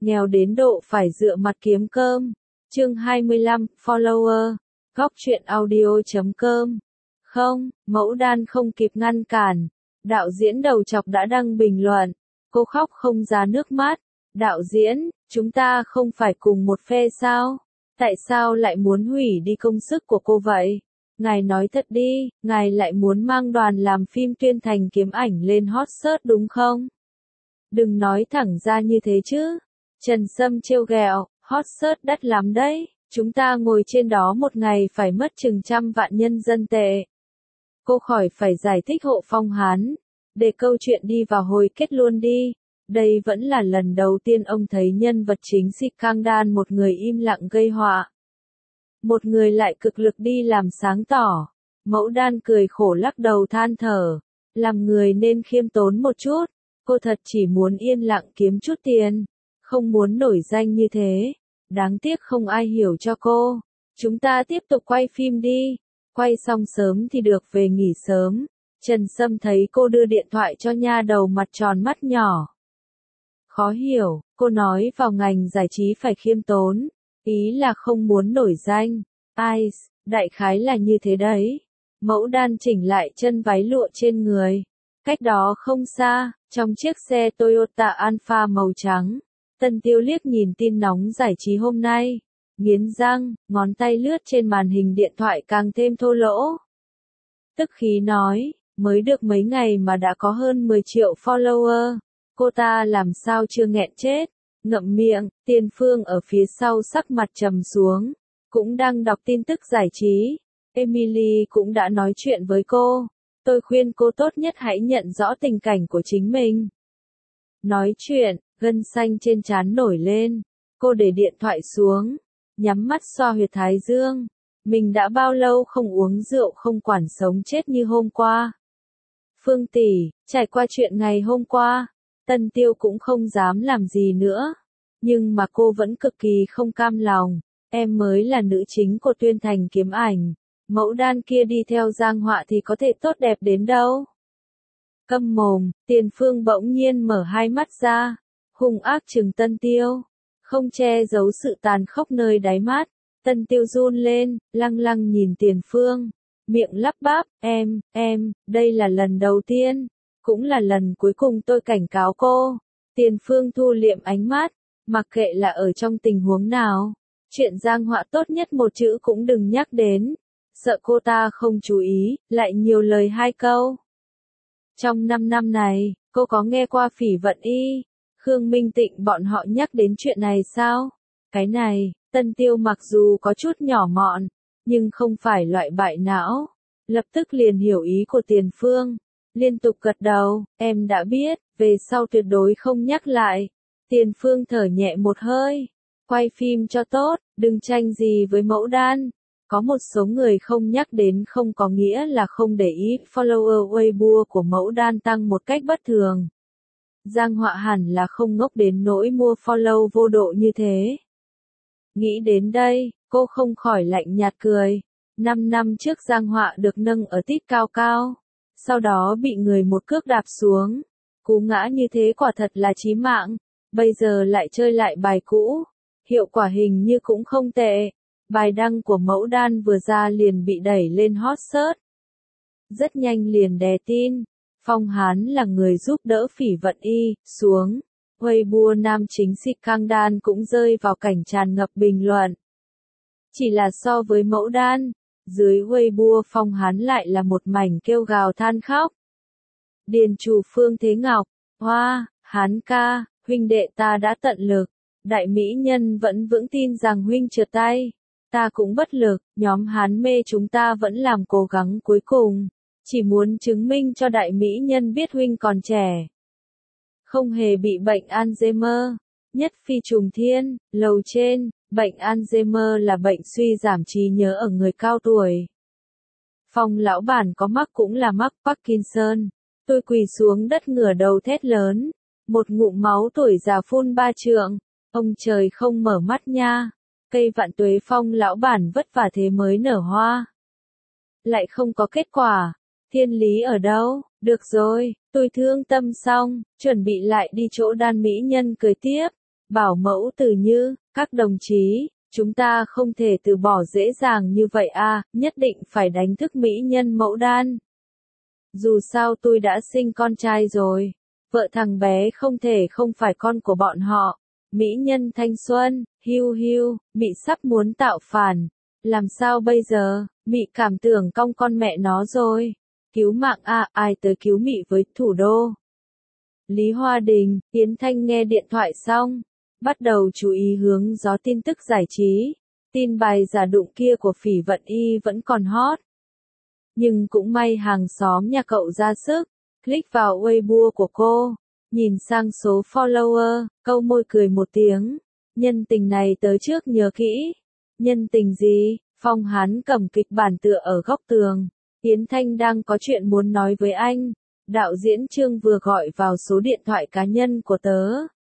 nghèo đến độ phải dựa mặt kiếm cơm. Chương 25, follower, góc truyện audio.com. Không, Mẫu Đan không kịp ngăn cản. Đạo diễn đầu chọc đã đăng bình luận. Cô khóc không ra nước mắt. Đạo diễn, chúng ta không phải cùng một phe sao? Tại sao lại muốn hủy đi công sức của cô vậy? Ngài nói thật đi, ngài lại muốn mang đoàn làm phim Tuyên Thành Kiếm Ảnh lên hot search đúng không? Đừng nói thẳng ra như thế chứ. Trần Sâm trêu ghẹo, hot search đắt lắm đấy, chúng ta ngồi trên đó một ngày phải mất chừng 100 vạn nhân dân tệ. Cô khỏi phải giải thích hộ Phong Hán, để câu chuyện đi vào hồi kết luôn đi. Đây vẫn là lần đầu tiên ông thấy nhân vật chính Sikangdan một người im lặng gây họa. Một người lại cực lực đi làm sáng tỏ. Mẫu Đan cười khổ lắc đầu than thở. Làm người nên khiêm tốn một chút. Cô thật chỉ muốn yên lặng kiếm chút tiền. Không muốn nổi danh như thế. Đáng tiếc không ai hiểu cho cô. Chúng ta tiếp tục quay phim đi. Quay xong sớm thì được về nghỉ sớm. Trần Sâm thấy cô đưa điện thoại cho nha đầu mặt tròn mắt nhỏ. Khó hiểu, cô nói vào ngành giải trí phải khiêm tốn. Ý là không muốn nổi danh. Ai, đại khái là như thế đấy. Mẫu Đan chỉnh lại chân váy lụa trên người. Cách đó không xa, trong chiếc xe Toyota Alpha màu trắng. Tân Tiêu liếc nhìn tin nóng giải trí hôm nay. Nghiến răng, ngón tay lướt trên màn hình điện thoại càng thêm thô lỗ. Tức khí nói, mới được mấy ngày mà đã có hơn 10 triệu follower. Cô ta làm sao chưa nghẹn chết. Ngậm miệng, Tiền Phương ở phía sau sắc mặt trầm xuống. Cũng đang đọc tin tức giải trí. Emily cũng đã nói chuyện với cô. Tôi khuyên cô tốt nhất hãy nhận rõ tình cảnh của chính mình. Nói chuyện, gân xanh trên trán nổi lên. Cô để điện thoại xuống. Nhắm mắt xoa huyệt thái dương. Mình đã bao lâu không uống rượu không quản sống chết như hôm qua. Phương tỷ, trải qua chuyện ngày hôm qua. Tân Tiêu cũng không dám làm gì nữa. Nhưng mà cô vẫn cực kỳ không cam lòng. Em mới là nữ chính của Tuyên Thành Kiếm Ảnh. Mẫu Đan kia đi theo Giang Họa thì có thể tốt đẹp đến đâu. Câm mồm, Tiền Phương bỗng nhiên mở hai mắt ra. Hung ác trừng Tân Tiêu. Không che giấu sự tàn khốc nơi đáy mắt. Tân Tiêu run lên, lăng lăng nhìn Tiền Phương. Miệng lắp bắp, em, đây là lần đầu tiên. Cũng là lần cuối cùng tôi cảnh cáo cô. Tiền Phương thu liệm ánh mắt. Mặc kệ là ở trong tình huống nào. Chuyện Giang Họa tốt nhất một chữ cũng đừng nhắc đến. Sợ cô ta không chú ý, lại nhiều lời hai câu. Trong 5 năm này, cô có nghe qua Phỉ Vận Y, Khương Minh Tịnh bọn họ nhắc đến chuyện này sao? Cái này, Tân Tiêu mặc dù có chút nhỏ mọn, nhưng không phải loại bại não. Lập tức liền hiểu ý của Tiền Phương. Liên tục gật đầu, em đã biết, về sau tuyệt đối không nhắc lại. Tiền Phương thở nhẹ một hơi. Quay phim cho tốt, đừng tranh gì với Mẫu Đan. Có một số người không nhắc đến không có nghĩa là không để ý. Follower Weibo của Mẫu Đan tăng một cách bất thường. Giang Họa hẳn là không ngốc đến nỗi mua follow vô độ như thế. Nghĩ đến đây, cô không khỏi lạnh nhạt cười. 5 năm trước Giang Họa được nâng ở tít cao cao. Sau đó bị người một cước đạp xuống. Cú ngã như thế quả thật là chí mạng. Bây giờ lại chơi lại bài cũ. Hiệu quả hình như cũng không tệ. Bài đăng của Mẫu Đan vừa ra liền bị đẩy lên hot search. Rất nhanh liền đè tin. Phong Hán là người giúp đỡ Phỉ Vận Y, xuống. Weibo nam chính Sikangdan cũng rơi vào cảnh tràn ngập bình luận. Chỉ là so với Mẫu Đan, dưới Weibo Phong Hán lại là một mảnh kêu gào than khóc. Điền chủ Phương Thế Ngọc, hoa, Hán ca, huynh đệ ta đã tận lực. Đại mỹ nhân vẫn vững tin rằng huynh trượt tay. Ta cũng bất lực, nhóm Hán mê chúng ta vẫn làm cố gắng cuối cùng. Chỉ muốn chứng minh cho đại mỹ nhân biết huynh còn trẻ. Không hề bị bệnh Alzheimer. Nhất phi trùng thiên, lầu trên, bệnh Alzheimer là bệnh suy giảm trí nhớ ở người cao tuổi. Phong lão bản có mắc cũng là mắc Parkinson. Tôi quỳ xuống đất ngửa đầu thét lớn. Một ngụm máu tuổi già phun 3 trượng. Ông trời không mở mắt nha. Cây vạn tuế Phong lão bản vất vả thế mới nở hoa. Lại không có kết quả. Thiên lý ở đâu? Được rồi, tôi thương tâm xong, chuẩn bị lại đi chỗ Đan mỹ nhân cười tiếp. bảo mẫu Từ Như, các đồng chí, chúng ta không thể từ bỏ dễ dàng như vậy à, nhất định phải đánh thức mỹ nhân Mẫu Đan. Dù sao tôi đã sinh con trai rồi, vợ thằng bé không thể không phải con của bọn họ. Mỹ nhân thanh xuân, hiu hiu, Mị sắp muốn tạo phản. Làm sao bây giờ, Mị cảm tưởng cong con mẹ nó rồi. Cứu mạng à, ai tới cứu Mị với thủ đô. Lý Hoa Đình, Yến Thanh nghe điện thoại xong, bắt đầu chú ý hướng gió tin tức giải trí. Tin bài giả đụng kia của Phỉ Vận Y vẫn còn hot. Nhưng cũng may hàng xóm nhà cậu ra sức, click vào Weibo của cô, nhìn sang số follower, câu môi cười một tiếng. Nhân tình này tớ trước nhớ kỹ. Nhân tình gì? Phong Hán cầm kịch bản tựa ở góc tường. Yến Thanh đang có chuyện muốn nói với anh. Đạo diễn Trương vừa gọi vào số điện thoại cá nhân của tớ.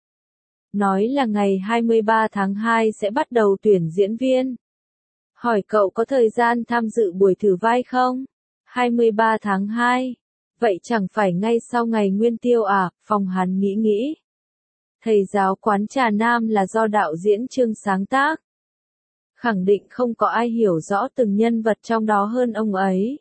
Nói là ngày 23 tháng 2 sẽ bắt đầu tuyển diễn viên. Hỏi cậu có thời gian tham dự buổi thử vai không? 23 tháng 2. Vậy chẳng phải ngay sau ngày Nguyên Tiêu à? Phong Hán nghĩ nghĩ. Thầy giáo quán trà Nam là do đạo diễn Trương sáng tác. Khẳng định không có ai hiểu rõ từng nhân vật trong đó hơn ông ấy.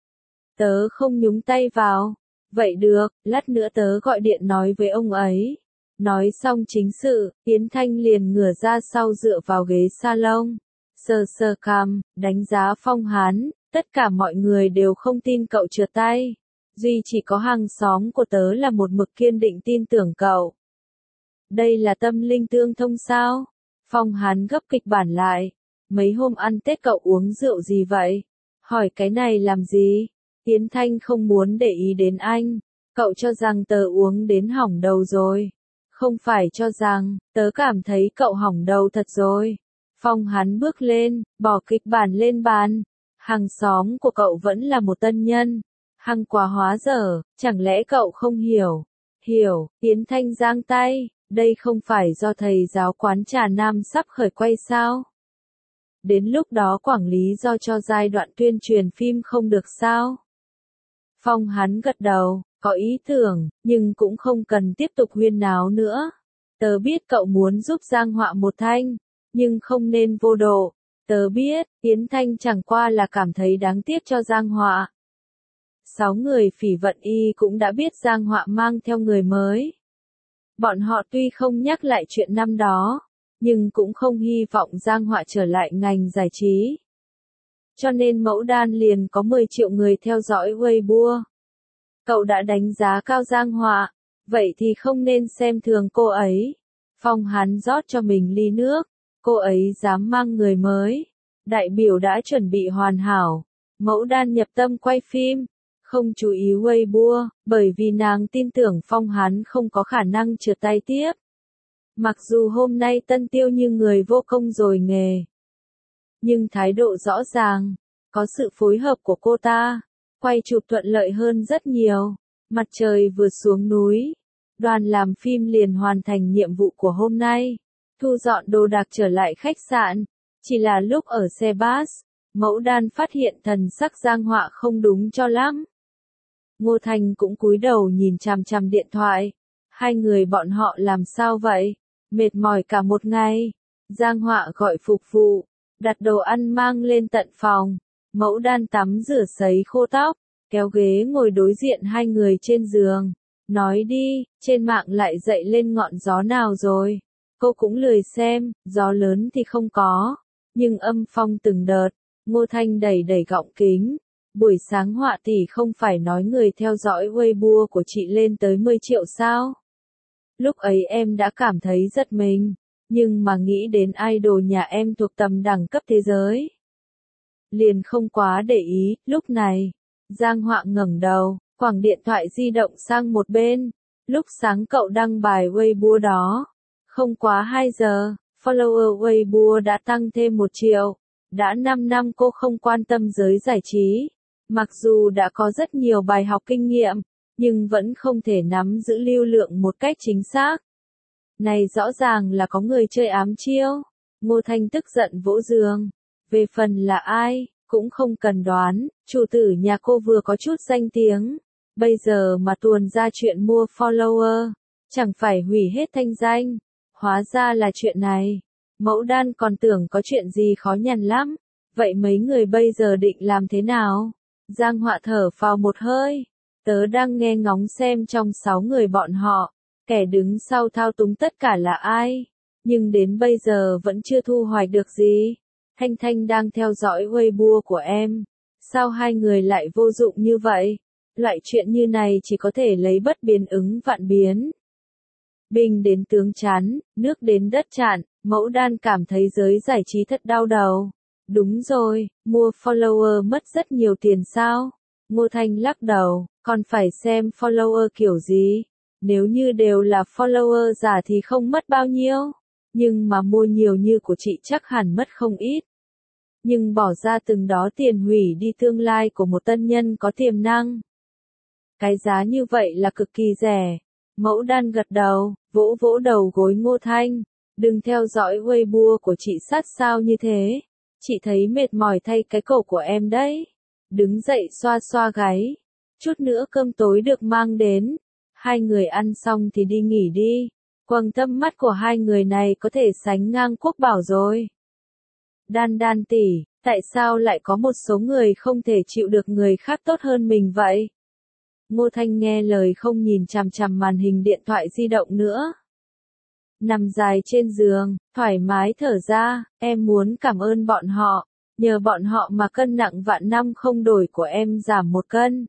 Tớ không nhúng tay vào. Vậy được, lát nữa tớ gọi điện nói với ông ấy. Nói xong chính sự, Yến Thanh liền ngửa ra sau dựa vào ghế salon. Sờ sờ cằm, đánh giá Phong Hán, tất cả mọi người đều không tin cậu trượt tay. Duy chỉ có hàng xóm của tớ là một mực kiên định tin tưởng cậu. Đây là tâm linh tương thông sao? Phong Hán gấp kịch bản lại. Mấy hôm ăn Tết cậu uống rượu gì vậy? Hỏi cái này làm gì? Yến Thanh không muốn để ý đến anh. Cậu cho rằng tớ uống đến hỏng đầu rồi. Không phải cho rằng, tớ cảm thấy cậu hỏng đầu thật rồi. Phong Hán bước lên, bỏ kịch bản lên bàn. Hàng xóm của cậu vẫn là một tân nhân. Hăng quá hóa dở, chẳng lẽ cậu không hiểu? Hiểu, Yến Thanh giang tay. Đây không phải do thầy giáo quán trà Nam sắp khởi quay sao? Đến lúc đó quản lý do cho giai đoạn tuyên truyền phim không được sao? Phong Hán gật đầu, có ý tưởng, nhưng cũng không cần tiếp tục huyên náo nữa. Tớ biết cậu muốn giúp Giang Họa một thanh, nhưng không nên vô độ. Tớ biết, Yến Thanh chẳng qua là cảm thấy đáng tiếc cho Giang Họa. 6 người Phỉ Vận Y cũng đã biết Giang Họa mang theo người mới. Bọn họ tuy không nhắc lại chuyện năm đó, nhưng cũng không hy vọng Giang Họa trở lại ngành giải trí. Cho nên Mẫu Đan liền có 10 triệu người theo dõi Weibo. Cậu đã đánh giá cao Giang Họa, vậy thì không nên xem thường cô ấy. Phong Hán rót cho mình ly nước, cô ấy dám mang người mới. Đại biểu đã chuẩn bị hoàn hảo. Mẫu Đan nhập tâm quay phim, không chú ý Weibo, bởi vì nàng tin tưởng Phong Hán không có khả năng trượt tay tiếp. Mặc dù hôm nay Tân Tiêu như người vô công rồi nghề, nhưng thái độ rõ ràng, có sự phối hợp của cô ta, quay chụp thuận lợi hơn rất nhiều. Mặt trời vừa xuống núi, đoàn làm phim liền hoàn thành nhiệm vụ của hôm nay, thu dọn đồ đạc trở lại khách sạn. Chỉ là lúc ở xe bus, Mẫu Đan phát hiện thần sắc Giang Họa không đúng cho lắm. Ngô Thành cũng cúi đầu nhìn chằm chằm điện thoại. Hai người bọn họ làm sao vậy? Mệt mỏi cả một ngày. Giang Họa gọi phục vụ, đặt đồ ăn mang lên tận phòng. Mẫu Đan tắm rửa sấy khô tóc, kéo ghế ngồi đối diện hai người trên giường. Nói đi, trên mạng lại dậy lên ngọn gió nào rồi? Cô cũng lười xem, gió lớn thì không có, nhưng âm phong từng đợt. Ngô Thanh đẩy đẩy gọng kính. Buổi sáng Họa tỷ không phải nói người theo dõi Weibo của chị lên tới 10 triệu sao? Lúc ấy em đã cảm thấy giật mình, nhưng mà nghĩ đến idol nhà em thuộc tầm đẳng cấp thế giới, liền không quá để ý. Lúc này, Giang Họa ngẩng đầu, quẳng điện thoại di động sang một bên. Lúc sáng cậu đăng bài Weibo đó, không quá 2 giờ, follower Weibo đã tăng thêm 1 triệu. Đã 5 năm cô không quan tâm giới giải trí. Mặc dù đã có rất nhiều bài học kinh nghiệm, nhưng vẫn không thể nắm giữ lưu lượng một cách chính xác. Này rõ ràng là có người chơi ám chiêu. Ngô Thanh tức giận vỗ giường. Về phần là ai, cũng không cần đoán, chủ tử nhà cô vừa có chút danh tiếng. Bây giờ mà tuồn ra chuyện mua follower, chẳng phải hủy hết thanh danh. Hóa ra là chuyện này. Mẫu đan còn tưởng có chuyện gì khó nhằn lắm. Vậy mấy người bây giờ định làm thế nào? Giang Họa thở phào một hơi. Tớ đang nghe ngóng xem trong 6 người bọn họ, kẻ đứng sau thao túng tất cả là ai. Nhưng đến bây giờ vẫn chưa thu hoạch được gì. Thanh Thanh đang theo dõi Weibo của em. Sao hai người lại vô dụng như vậy? Loại chuyện như này chỉ có thể lấy bất biến ứng vạn biến. Binh đến tướng chắn, nước đến đất chặn, Mẫu Đan cảm thấy giới giải trí thật đau đầu. Đúng rồi, mua follower mất rất nhiều tiền sao? Ngô Thanh lắc đầu, còn phải xem follower kiểu gì. Nếu như đều là follower giả thì không mất bao nhiêu. Nhưng mà mua nhiều như của chị chắc hẳn mất không ít. Nhưng bỏ ra từng đó tiền hủy đi tương lai của một tân nhân có tiềm năng. Cái giá như vậy là cực kỳ rẻ. Mẫu Đan gật đầu, vỗ vỗ đầu gối Ngô Thanh. Đừng theo dõi Weibo của chị sát sao như thế. Chị thấy mệt mỏi thay cái cổ của em đấy. Đứng dậy xoa xoa gáy. Chút nữa cơm tối được mang đến. Hai người ăn xong thì đi nghỉ đi. Quầng thâm mắt của hai người này có thể sánh ngang Quốc Bảo rồi. Đan Đan tỷ, tại sao lại có một số người không thể chịu được người khác tốt hơn mình vậy? Ngô Thanh nghe lời không nhìn chằm chằm màn hình điện thoại di động nữa. Nằm dài trên giường, thoải mái thở ra, em muốn cảm ơn bọn họ. Nhờ bọn họ mà cân nặng vạn năm không đổi của em giảm 1 cân.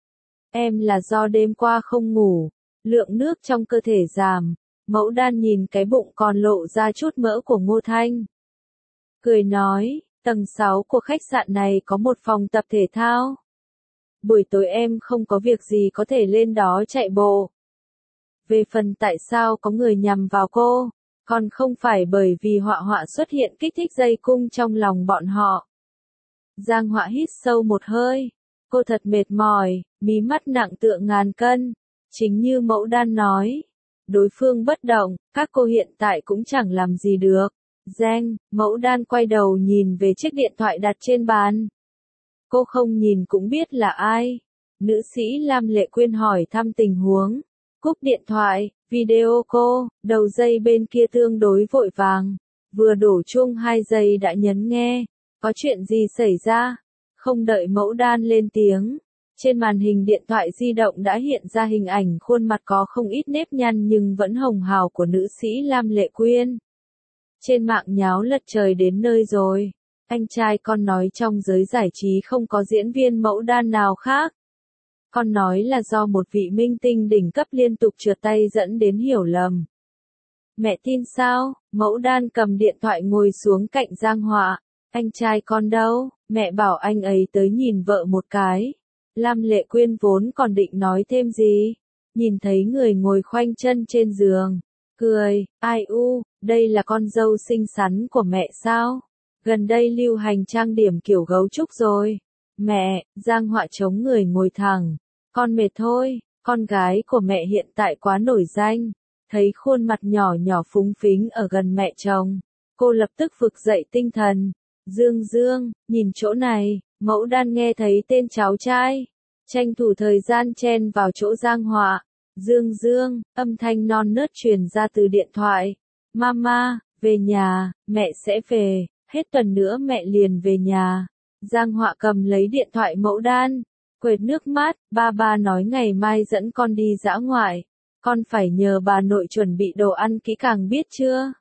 Em là do đêm qua không ngủ, lượng nước trong cơ thể giảm. Mẫu Đan nhìn cái bụng còn lộ ra chút mỡ của Ngô Thanh. Cười nói, tầng 6 của khách sạn này có một phòng tập thể thao. Buổi tối em không có việc gì có thể lên đó chạy bộ. Về phần tại sao có người nhằm vào cô, còn không phải bởi vì Họa Họa xuất hiện kích thích dây cung trong lòng bọn họ. Giang Họa hít sâu một hơi. Cô thật mệt mỏi, mí mắt nặng tựa ngàn cân. Chính như Mẫu Đan nói. Đối phương bất động, các cô hiện tại cũng chẳng làm gì được. Giang, Mẫu Đan quay đầu nhìn về chiếc điện thoại đặt trên bàn. Cô không nhìn cũng biết là ai. Nữ sĩ Lam Lệ Quyên hỏi thăm tình huống. Cúp điện thoại, video cô, đầu dây bên kia tương đối vội vàng. Vừa đổ chuông 2 giây đã nhấn nghe. Có chuyện gì xảy ra? Không đợi Mẫu Đan lên tiếng. Trên màn hình điện thoại di động đã hiện ra hình ảnh khuôn mặt có không ít nếp nhăn nhưng vẫn hồng hào của nữ sĩ Lam Lệ Quyên. Trên mạng nháo lật trời đến nơi rồi. Anh trai con nói trong giới giải trí không có diễn viên Mẫu Đan nào khác. Con nói là do một vị minh tinh đỉnh cấp liên tục trượt tay dẫn đến hiểu lầm. Mẹ tin sao? Mẫu Đan cầm điện thoại ngồi xuống cạnh Giang Họa. Anh trai con đâu? Mẹ bảo anh ấy tới nhìn vợ một cái. Lam Lệ Quyên vốn còn định nói thêm gì. Nhìn thấy người ngồi khoanh chân trên giường. Cười, ai u, đây là con dâu xinh xắn của mẹ sao? Gần đây lưu hành trang điểm kiểu gấu trúc rồi. Mẹ, Giang Họa chống người ngồi thẳng. Con mệt thôi, con gái của mẹ hiện tại quá nổi danh. Thấy khuôn mặt nhỏ nhỏ phúng phính ở gần mẹ chồng. Cô lập tức vực dậy tinh thần. Dương Dương, nhìn chỗ này, Mẫu Đan nghe thấy tên cháu trai. Tranh thủ thời gian chen vào chỗ Giang Họa. Dương Dương, âm thanh non nớt truyền ra từ điện thoại. Mama, về nhà, mẹ sẽ về, hết tuần nữa mẹ liền về nhà. Giang Họa cầm lấy điện thoại Mẫu Đan. Quệt nước mắt, ba nói ngày mai dẫn con đi dã ngoại. Con phải nhờ bà nội chuẩn bị đồ ăn kỹ càng biết chưa?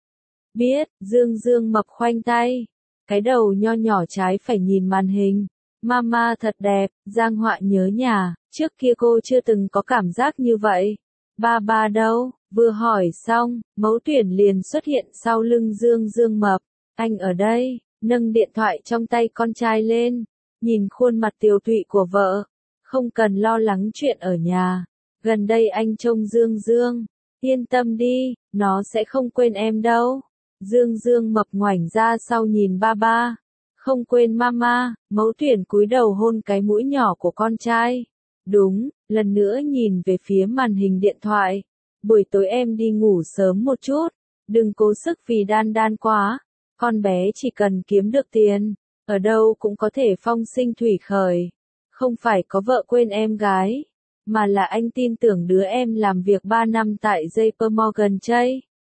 Biết, Dương Dương mập khoanh tay. Cái đầu nho nhỏ trái phải nhìn màn hình. Mama thật đẹp, Giang Họa nhớ nhà, trước kia cô chưa từng có cảm giác như vậy. Ba đâu? Vừa hỏi xong, Mẫu Tuyển liền xuất hiện sau lưng Dương Dương mập. Anh ở đây, nâng điện thoại trong tay con trai lên. Nhìn khuôn mặt tiều tụy của vợ. Không cần lo lắng chuyện ở nhà. Gần đây anh trông Dương Dương. Yên tâm đi, nó sẽ không quên em đâu. Dương Dương mập ngoảnh ra sau nhìn ba. Không quên mama, Mẫu Tuyển cúi đầu hôn cái mũi nhỏ của con trai. Đúng, lần nữa nhìn về phía màn hình điện thoại. Buổi tối em đi ngủ sớm một chút. Đừng cố sức vì Đan Đan quá. Con bé chỉ cần kiếm được tiền. Ở đâu cũng có thể phong sinh thủy khởi. Không phải có vợ quên em gái. Mà là anh tin tưởng đứa em làm việc 3 năm tại JP Morgan Chase.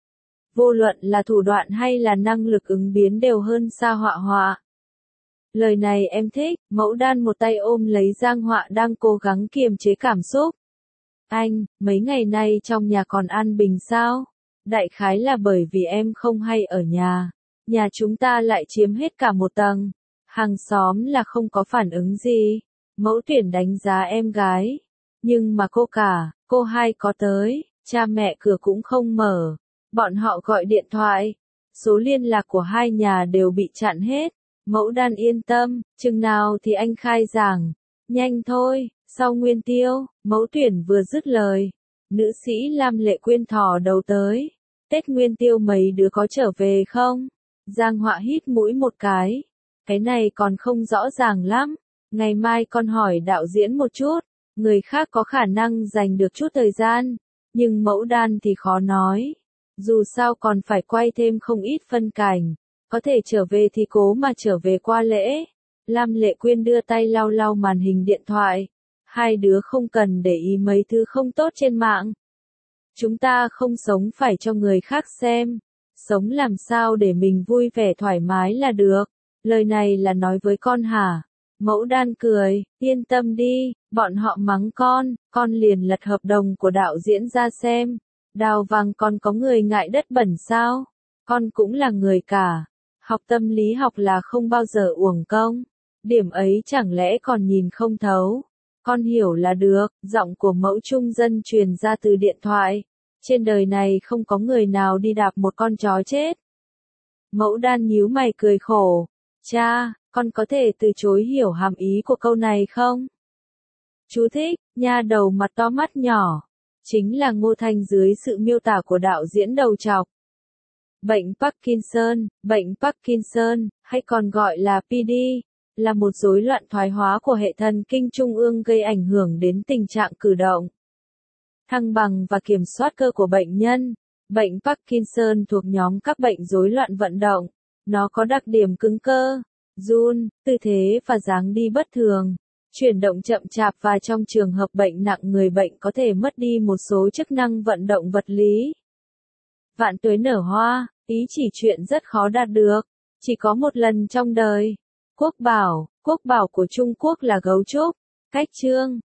vô luận là thủ đoạn hay là năng lực ứng biến đều hơn xa Họa Họa. Lời này em thích, Mẫu Đan một tay ôm lấy Giang Họa đang cố gắng kiềm chế cảm xúc. Anh, mấy ngày nay trong nhà còn an bình sao? Đại khái là bởi vì em không hay ở nhà chúng ta lại chiếm hết cả một tầng. Hàng xóm là không có phản ứng gì. Mẫu Tuyển đánh giá em gái. Nhưng mà cô hai có tới, cha mẹ cửa cũng không mở. Bọn họ gọi điện thoại. Số liên lạc của hai nhà đều bị chặn hết. Mẫu Đan yên tâm, chừng nào thì anh khai giảng. Nhanh thôi, sau Nguyên Tiêu, Mẫu Tuyển vừa dứt lời. Nữ sĩ Lam Lệ Quyên thò đầu tới. Tết Nguyên Tiêu mấy đứa có trở về không? Giang Họa hít mũi một cái. Cái này còn không rõ ràng lắm. Ngày mai con hỏi đạo diễn một chút. Người khác có khả năng dành được chút thời gian. Nhưng Mẫu Đan thì khó nói. Dù sao còn phải quay thêm không ít phân cảnh. Có thể trở về thì cố mà trở về qua lễ. Lam Lệ Quyên đưa tay lau lau màn hình điện thoại. Hai đứa không cần để ý mấy thứ không tốt trên mạng. Chúng ta không sống phải cho người khác xem. Sống làm sao để mình vui vẻ thoải mái là được. Lời này là nói với con hả? Mẫu Đan cười, yên tâm đi, bọn họ mắng con liền lật hợp đồng của đạo diễn ra xem. Đào vàng còn có người ngại đất bẩn sao? Con cũng là người cả. Học tâm lý học là không bao giờ uổng công. Điểm ấy chẳng lẽ còn nhìn không thấu. Con hiểu là được, giọng của Mẫu Trung Dân truyền ra từ điện thoại. Trên đời này không có người nào đi đạp một con chó chết. Mẫu Đan nhíu mày cười khổ. Cha, con có thể từ chối hiểu hàm ý của câu này không? Chú thích, nha đầu mặt to mắt nhỏ. Chính là Ngô Thanh dưới sự miêu tả của đạo diễn đầu trọc. Bệnh Parkinson, hay còn gọi là PD, là một rối loạn thoái hóa của hệ thần kinh trung ương gây ảnh hưởng đến tình trạng cử động, thăng bằng và kiểm soát cơ của bệnh nhân. Bệnh Parkinson thuộc nhóm các bệnh rối loạn vận động. Nó có đặc điểm cứng cơ, run, tư thế và dáng đi bất thường, chuyển động chậm chạp và trong trường hợp bệnh nặng người bệnh có thể mất đi một số chức năng vận động vật lý. Vạn tuế nở hoa, ý chỉ chuyện rất khó đạt được, chỉ có một lần trong đời. Quốc bảo của Trung Quốc là gấu trúc. Cách chương